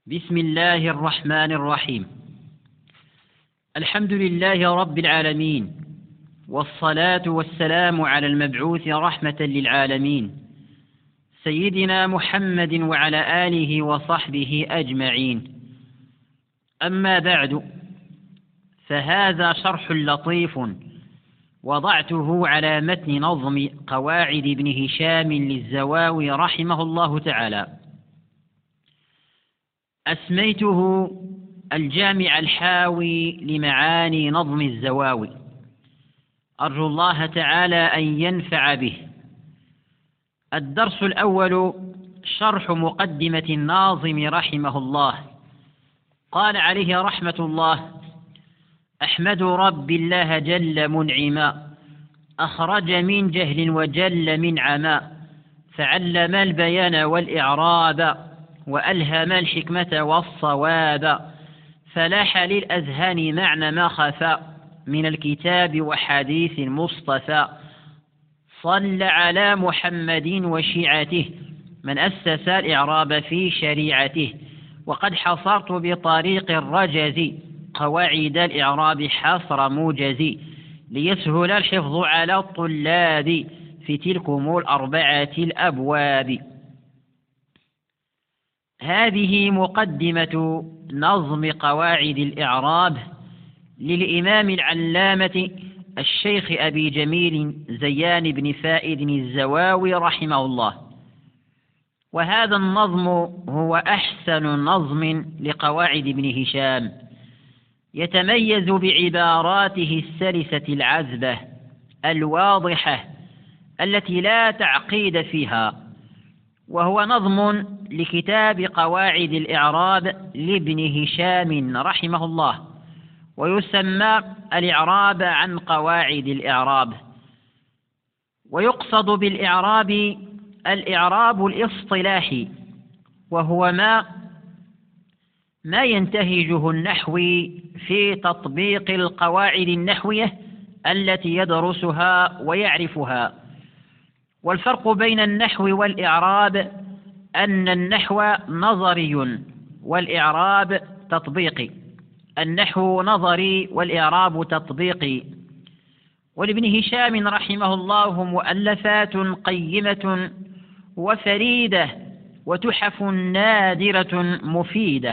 بسم الله الرحمن الرحيم. الحمد لله رب العالمين، والصلاة والسلام على المبعوث رحمة للعالمين سيدنا محمد وعلى آله وصحبه أجمعين. أما بعد، فهذا شرح لطيف وضعته على متن نظم قواعد ابن هشام للزواوي رحمه الله تعالى، أسميته الجامع الحاوي لمعاني نظم الزواوي، أرجو الله تعالى أن ينفع به. الدرس الأول شرح مقدمة الناظم رحمه الله. قال عليه رحمة الله: أحمد رب الله جل منعما، أخرج من جهل وجل من عما، فعلم البيان والإعراب، وألهم الحكمة والصواب، فلاح للأذهان معنى ما خفى من الكتاب وحديث المصطفى. صل على محمد وشيعته من أسس الإعراب في شريعته، وقد حصرت بطريق الرجز قواعد الإعراب حصر موجز، ليسهل الحفظ على الطلاب في تلكم الأربعة الأبواب. هذه مقدمة نظم قواعد الإعراب للإمام العلامة الشيخ أبي جميل زيان بن فائد الزواوي رحمه الله. وهذا النظم هو أحسن نظم لقواعد ابن هشام، يتميز بعباراته السلسة العذبة الواضحة التي لا تعقيد فيها، وهو نظم لكتاب قواعد الإعراب لابن هشام رحمه الله، ويسمى الإعراب عن قواعد الإعراب. ويقصد بالإعراب الإعراب الاصطلاحي، وهو ما ينتهجه النحوي في تطبيق القواعد النحوية التي يدرسها ويعرفها. والفرق بين النحو والإعراب أن النحو نظري والإعراب تطبيقي. النحو نظري والإعراب تطبيقي. ولابن هشام رحمه الله مؤلفات قيمة وفريدة وتحف نادرة مفيدة،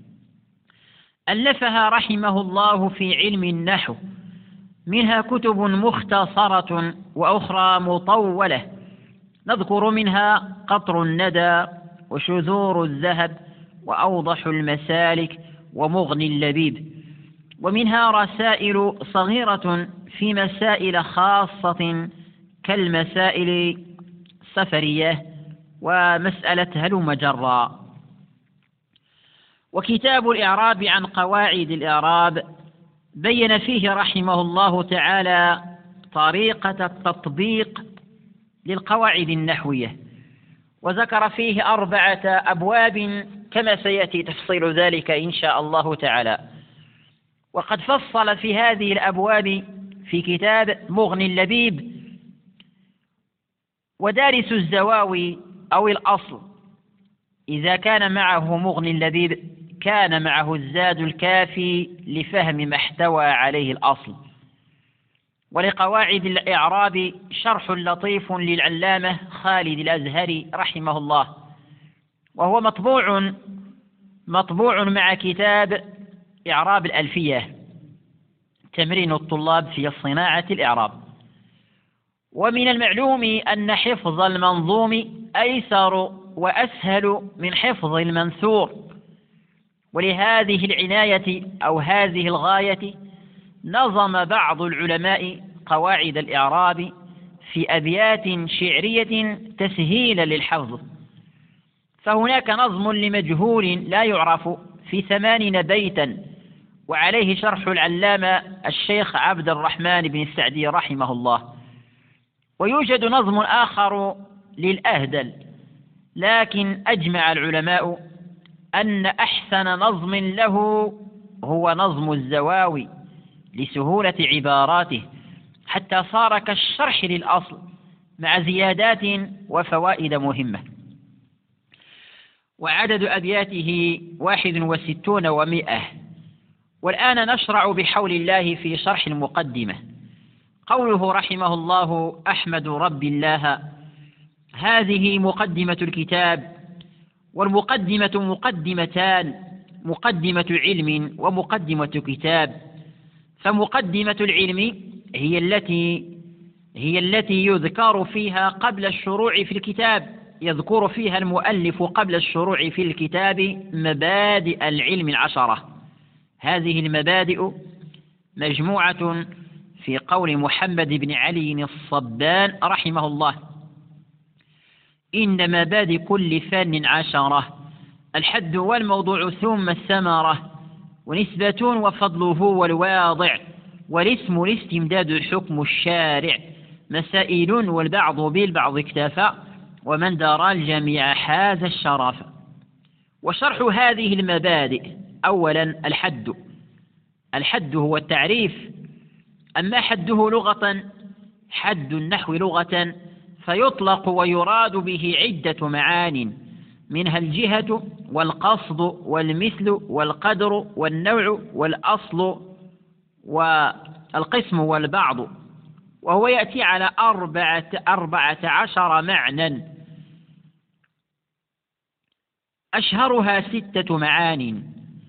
ألفها رحمه الله في علم النحو، منها كتب مختصرة وأخرى مطولة، نذكر منها قطر الندى وشذور الذهب وأوضح المسالك ومغني اللبيب، ومنها رسائل صغيرة في مسائل خاصة كالمسائل السفرية ومسألة هلم جرا. وكتاب الإعراب عن قواعد الإعراب بين فيه رحمه الله تعالى طريقة التطبيق للقواعد النحوية، وذكر فيه 4 أبواب كما سيأتي تفصيل ذلك إن شاء الله تعالى. وقد فصل في هذه الأبواب في كتاب مغني اللبيب. ودارس الزواوي أو الأصل إذا كان معه مغني اللبيب كان معه الزاد الكافي لفهم ما احتوى عليه الأصل. ولقواعد الإعراب شرح لطيف للعلامة خالد الأزهري رحمه الله، وهو مطبوع مع كتاب إعراب الألفية، تمرين الطلاب في صناعة الإعراب. ومن المعلوم أن حفظ المنظوم أيسر وأسهل من حفظ المنثور، ولهذه العناية أو هذه الغاية نظم بعض العلماء قواعد الإعراب في أبيات شعرية تسهيلا للحفظ. فهناك نظم لمجهول لا يعرف في 80 بيتا، وعليه شرح العلامة الشيخ عبد الرحمن بن السعدي رحمه الله. ويوجد نظم آخر للأهدل، لكن أجمع العلماء أن أحسن نظم له هو نظم الزواوي لسهولة عباراته، حتى صار كالشرح للأصل مع زيادات وفوائد مهمة. وعدد أبياته 61 و100. والآن نشرع بحول الله في شرح المقدمة. قوله رحمه الله: أحمد رب الله. هذه مقدمة الكتاب، والمقدمة مقدمتان: مقدمة علم ومقدمة كتاب. فمقدمة العلم هي التي يذكر فيها قبل الشروع في الكتاب، يذكر فيها المؤلف قبل الشروع في الكتاب مبادئ العلم 10. هذه المبادئ مجموعة في قول محمد بن علي الصبان رحمه الله: إن مبادئ كل فن 10، الحد والموضوع ثم الثمرة، ونسبة وفضله والواضع، والاسم الاستمداد حكم الشارع، مسائل والبعض بالبعض اكتفى، ومن دار الجميع حاز الشرف. وشرح هذه المبادئ: أولا الحد هو التعريف. أما حده لغة: حد النحو لغة فيطلق ويراد به عدة معان، منها الجهة والقصد والمثل والقدر والنوع والأصل والقسم والبعض، وهو يأتي على 14 معنى، أشهرها 6 معان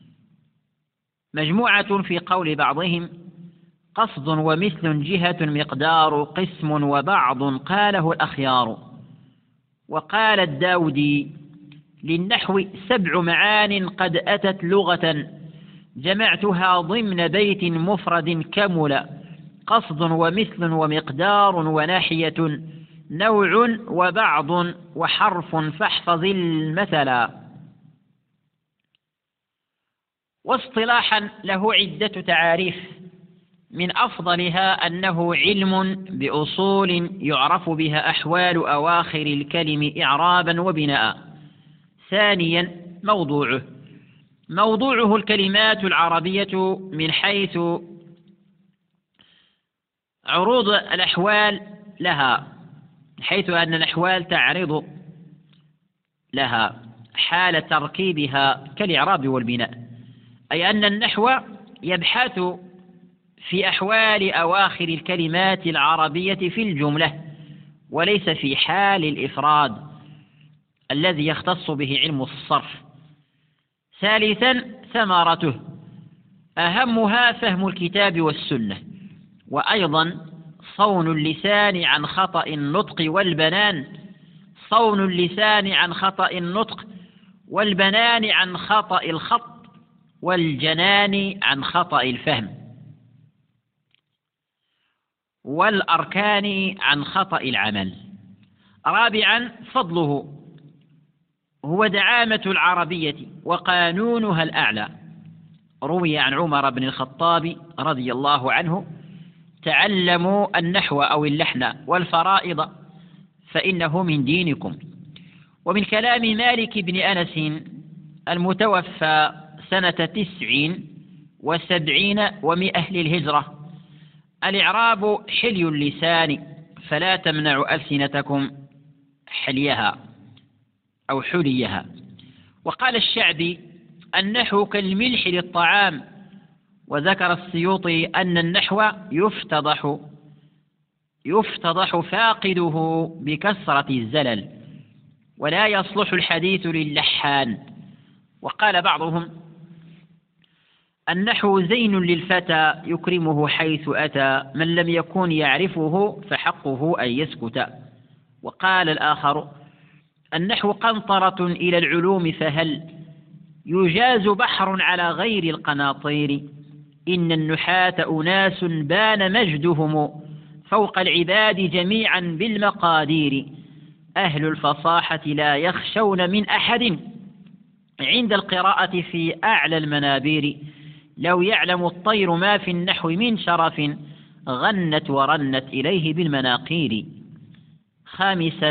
مجموعة في قول بعضهم: قصد ومثل جهة مقدار قسم وبعض قاله الأخيار. وقال الداودي: للنحو 7 معان قد أتت لغة، جمعتها ضمن بيت مفرد كمل، قصد ومثل ومقدار وناحية، نوع وبعض وحرف، فاحفظ المثل. واصطلاحا له عدة تعاريف، من أفضلها أنه علم بأصول يعرف بها أحوال أواخر الكلم إعرابا وبناء. ثانيا موضوعه الكلمات العربية من حيث عروض الأحوال لها، حيث أن الأحوال تعرض لها حال تركيبها كالإعراب والبناء، أي أن النحو يبحث في أحوال أواخر الكلمات العربية في الجملة، وليس في حال الإفراد الذي يختص به علم الصرف. ثالثا ثمرته: أهمها فهم الكتاب والسنة، وأيضا صون اللسان عن خطأ النطق والبنان، صون اللسان عن خطأ النطق، والبنان عن خطأ الخط، والجنان عن خطأ الفهم، والأركان عن خطأ العمل. رابعا فضله: هو دعامة العربية وقانونها الأعلى. روي عن عمر بن الخطاب رضي الله عنه: تعلموا النحو أو اللحن والفرائض فإنه من دينكم. ومن كلام مالك بن أنس المتوفى سنة 79 و100 للهجرة: الإعراب حلي اللسان فلا تمنعوا ألسنتكم حليها أو حليها. وقال الشعبي: النحو كالملح للطعام. وذكر السيوطي أن النحو يفتضح فاقده بكثرة الزلل، ولا يصلح الحديث للحان. وقال بعضهم: النحو زين للفتى يكرمه حيث أتى، من لم يكن يعرفه فحقه أن يسكت. وقال الآخر: النحو قنطرة إلى العلوم، فهل يجاز بحر على غير القناطير؟ إن النحاة أناس بان مجدهم فوق العباد جميعا بالمقادير، أهل الفصاحة لا يخشون من أحد عند القراءة في أعلى المنابير، لو يعلم الطير ما في النحو من شرف غنت ورنت إليه بالمناقير. خامسا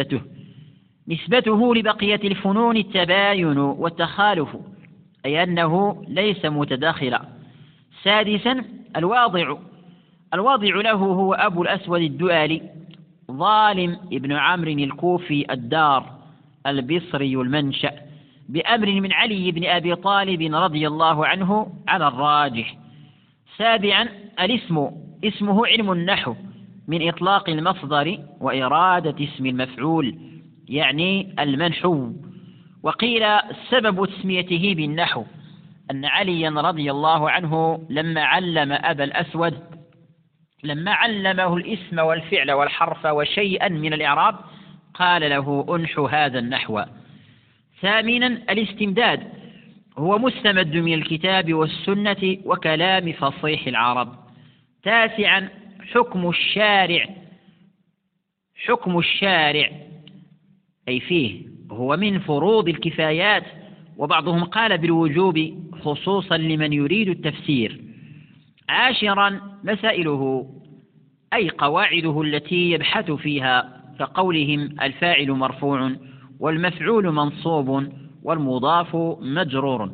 نسبته لبقية الفنون التباين والتخالف، أي أنه ليس متداخلا. سادسا الواضع له هو أبو الأسود الدؤلي ظالم ابن عمرو الكوفي الدار البصري المنشأ، بأمر من علي بن أبي طالب رضي الله عنه على الراجح. سابعا الاسم، اسمه علم النحو من إطلاق المصدر وإرادة اسم المفعول يعني المنحو. وقيل سبب تسميته بالنحو أن عليا رضي الله عنه لما علم أبا الأسود، لما علمه الاسم والفعل والحرف وشيئا من الإعراب قال له أنحو هذا النحو. ثامنا الاستمداد، هو مستمد من الكتاب والسنة وكلام فصيح العرب. تاسعا حكم الشارع، حكم الشارع أي فيه هو من فروض الكفايات، وبعضهم قال بالوجوب خصوصا لمن يريد التفسير. عاشرا مسائله أي قواعده التي يبحث فيها، كقولهم الفاعل مرفوع والمفعول منصوب والمضاف مجرور.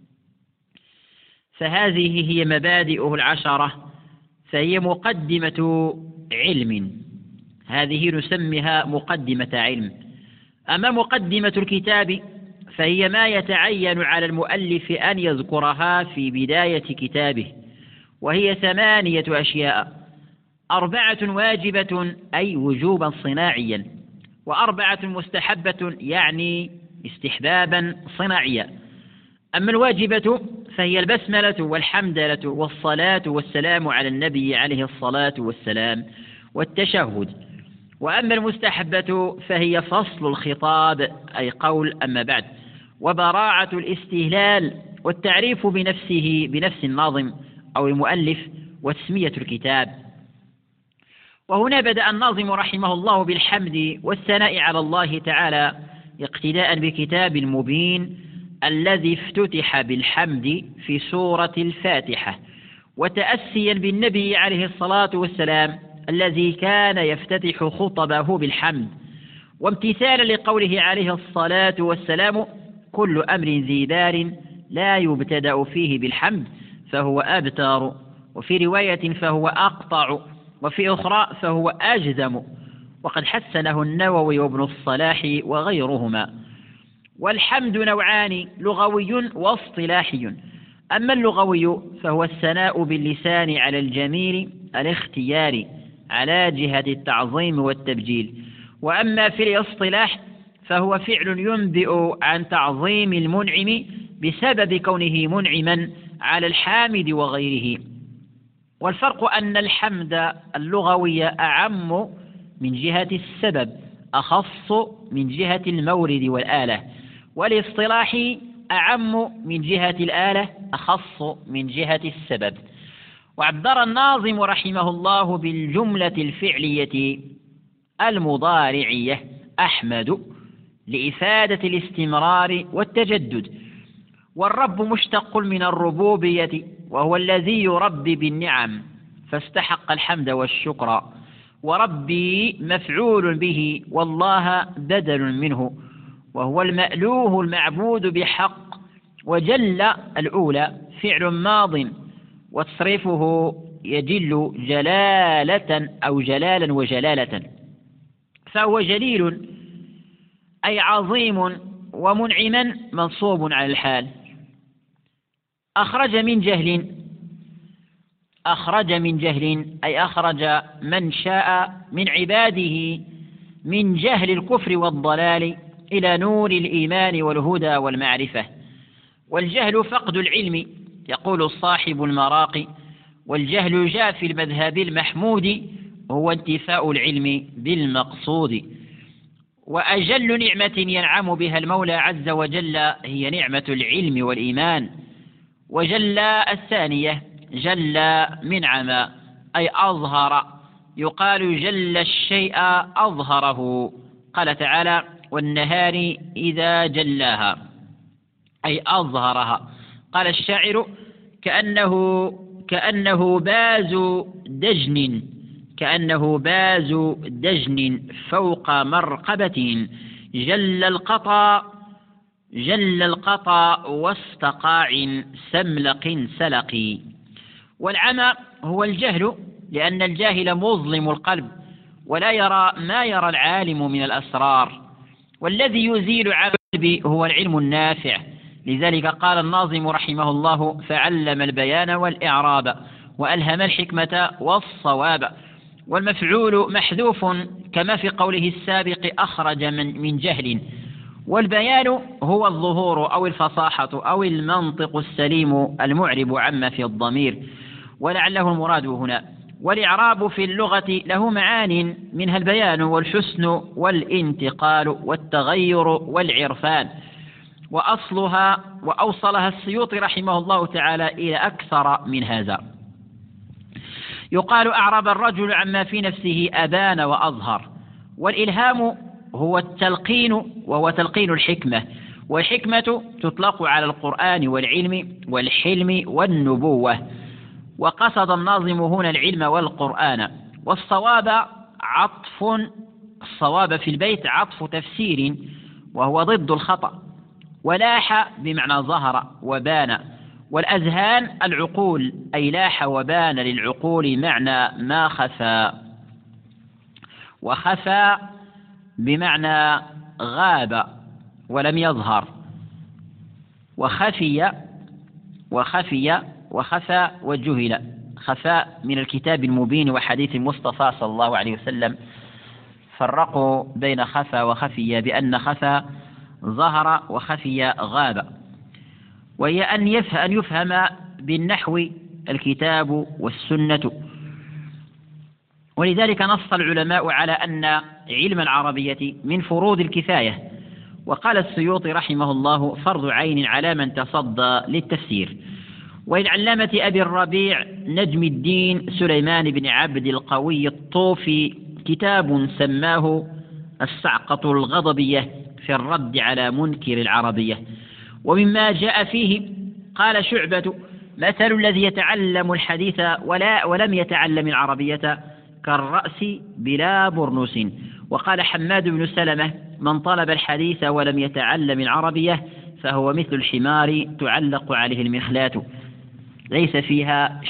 فهذه هي مبادئه العشرة، فهي مقدمة علم، هذه نسميها مقدمة علم. أما مقدمة الكتاب فهي ما يتعين على المؤلف أن يذكرها في بداية كتابه، وهي 8 أشياء: 4 واجبة أي وجوبا صناعيا، و4 مستحبة يعني استحبابا صناعيا. أما الواجبة فهي البسملة والحمدلة والصلاة والسلام على النبي عليه الصلاة والسلام والتشهد. وأما المستحبة فهي فصل الخطاب أي قول أما بعد، وبراعة الاستهلال، والتعريف بنفسه بنفس الناظم أو المؤلف، وتسمية الكتاب. وهنا بدأ الناظم رحمه الله بالحمد والثناء على الله تعالى اقتداء بكتاب مبين الذي افتتح بالحمد في سورة الفاتحة، وتأسيا بالنبي عليه الصلاة والسلام الذي كان يفتتح خطبه بالحمد، وامتثالا لقوله عليه الصلاة والسلام: كل أمر ذي بال لا يبتدأ فيه بالحمد فهو أبتر، وفي رواية فهو أقطع، وفي أخرى فهو أجزم. وقد حسنه النووي وابن الصلاح وغيرهما. والحمد نوعان: لغوي واصطلاحي. أما اللغوي فهو الثناء باللسان على الجميل الاختياري على جهة التعظيم والتبجيل. وأما في الاصطلاح فهو فعل ينبئ عن تعظيم المنعم بسبب كونه منعما على الحامد وغيره. والفرق أن الحمد اللغوي أعم من جهة السبب، أخص من جهة المورد والآلة، والاصطلاحي أعم من جهة الآلة، أخص من جهة السبب. وعبر الناظم رحمه الله بالجملة الفعلية المضارعية أحمد لإفادة الاستمرار والتجدد. والرب مشتق من الربوبية وهو الذي يربي بالنعم فاستحق الحمد والشكر. وربي مفعول به والله بدل منه وهو المألوه المعبود بحق. وجل الأولى فعل ماض وتصريفه يجل جلالة أو جلالا وجلالة، فهو جليل أي عظيم ومنعما منصوب على الحال. أخرج من جهل، أخرج من جهل أي أخرج من شاء من عباده من جهل الكفر والضلال إلى نور الإيمان والهدى والمعرفة. والجهل فقد العلم، يقول صاحب المراقي: والجهل جاء في المذهب المحمود هو انتفاء العلم بالمقصود. وأجل نعمة ينعم بها المولى عز وجل هي نعمة العلم والإيمان. وجل الثانية جل منعم أي أظهر، يقال جل الشيء أظهره. قال تعالى: والنهار إذا جلاها أي أظهرها. قال الشاعر: كأنه باز دجن، كأنه باز دجن فوق مرقبة جل القطا وسط قاع سملق سلقي. والعمى هو الجهل لأن الجاهل مظلم القلب ولا يرى ما يرى العالم من الأسرار. والذي يزيل عمى القلب هو العلم النافع. لذلك قال الناظم رحمه الله: فعلم البيان والإعراب وألهم الحكمة والصواب. والمفعول محذوف كما في قوله السابق: أخرج من جهل. والبيان هو الظهور أو الفصاحة أو المنطق السليم المعرب عما في الضمير، ولعله المراد هنا. والإعراب في اللغة له معان، منها البيان والحسن والانتقال والتغير والعرفان. وأوصلها السيوطي رحمه الله تعالى إلى أكثر من هذا. يقال: أعرب الرجل عما في نفسه أبان وأظهر. والإلهام هو التلقين، وهو تلقين الحكمة. والحكمة تطلق على القرآن والعلم والحلم والنبوة، وقصد الناظم هنا العلم والقرآن. والصواب الصواب في البيت عطف تفسير، وهو ضد الخطأ. ولاح بمعنى ظهر وبان. والأذهان العقول، أي لاح وبان للعقول معنى ما خفى. وخفى بمعنى غاب ولم يظهر. وخفي وخفى وجهل. خفاء من الكتاب المبين وحديث المصطفى صلى الله عليه وسلم. فرقوا بين خفى وخفي بأن خفى ظهر وخفي غاب. وهي أن يفهم بالنحو الكتاب والسنة. ولذلك نص العلماء على أن علم العربية من فروض الكفاية. وقال السيوطي رحمه الله: فرض عين على من تصدى للتفسير. وللعلامة أبي الربيع نجم الدين سليمان بن عبد القوي الطوفي كتاب سماه الصعقة الغضبية في الرد على منكر العربية. ومما جاء فيه قال شعبة: مثل الذي يتعلم الحديث ولم يتعلم العربية كالرأس بلا برنس. وقال حماد بن سلمة: من طلب الحديث ولم يتعلم العربية فهو مثل الحمار تعلق عليه المخلات ليس فيها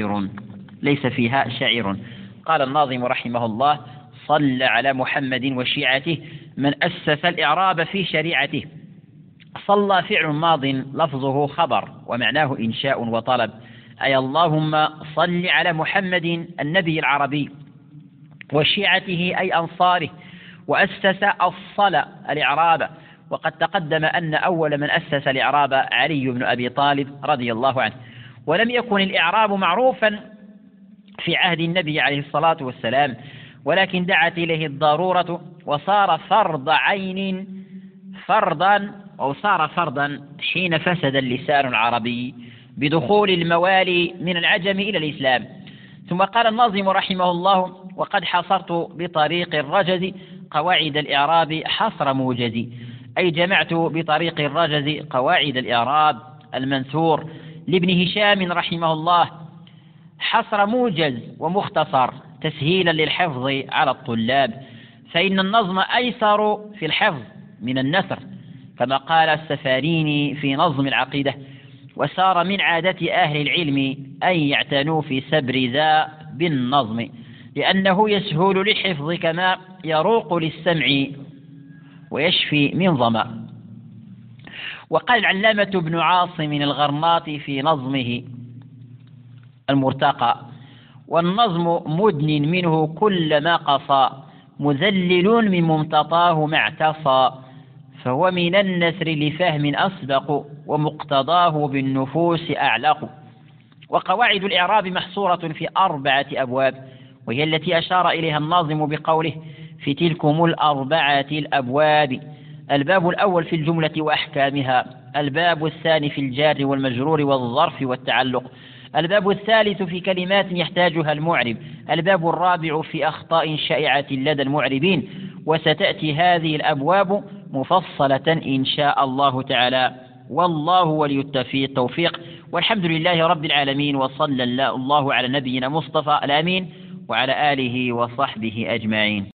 شعير. قال الناظم رحمه الله: صلى على محمد وشيعته من أسس الإعراب في شريعته. صلى فعل ماض لفظه خبر ومعناه إنشاء وطلب، أي اللهم صل على محمد النبي العربي وشيعته أي أنصاره. وأسس الصلة الإعراب، وقد تقدم أن أول من أسس الإعراب علي بن أبي طالب رضي الله عنه. ولم يكن الإعراب معروفا في عهد النبي عليه الصلاة والسلام، ولكن دعت إليه الضرورة وصار فرض عين فرضا حين فسد اللسان العربي بدخول الموالي من العجم إلى الإسلام. ثم قال الناظم رحمه الله: وقد حصرت بطريق الرجز قواعد الإعراب حصر موجز، أي جمعت بطريق الرجز قواعد الإعراب المنثور لابن هشام رحمه الله حصر موجز ومختصر تسهيلا للحفظ على الطلاب، فإن النظم أيسر في الحفظ من النثر، كما قال السفاريني في نظم العقيدة: وسار من عادة أهل العلم أن يعتنوا في سبر ذا بالنظم، لأنه يسهل للحفظ كما يروق للسمع ويشفي من ظمأ. وقال العلامة ابن عاصم الغرناطي في نظمه المرتقى: والنظم مدن منه كل ما قصى، مذلل من ممتطاه ما اعتصى، فهو من النثر لفهم أسبق، ومقتضاه بالنفوس أعلق. وقواعد الإعراب محصورة في 4 أبواب، وهي التي أشار إليها الناظم بقوله: في تلكم 4 الأبواب. الباب الأول في الجملة وأحكامها، الباب الثاني في الجار والمجرور والظرف والتعلق، الباب الثالث في كلمات يحتاجها المعرب، الباب الرابع في أخطاء شائعة لدى المعربين. وستأتي هذه الأبواب مفصلة إن شاء الله تعالى، والله ولي التوفيق. والحمد لله رب العالمين، وصلى الله على نبينا مصطفى الأمين وعلى آله وصحبه أجمعين.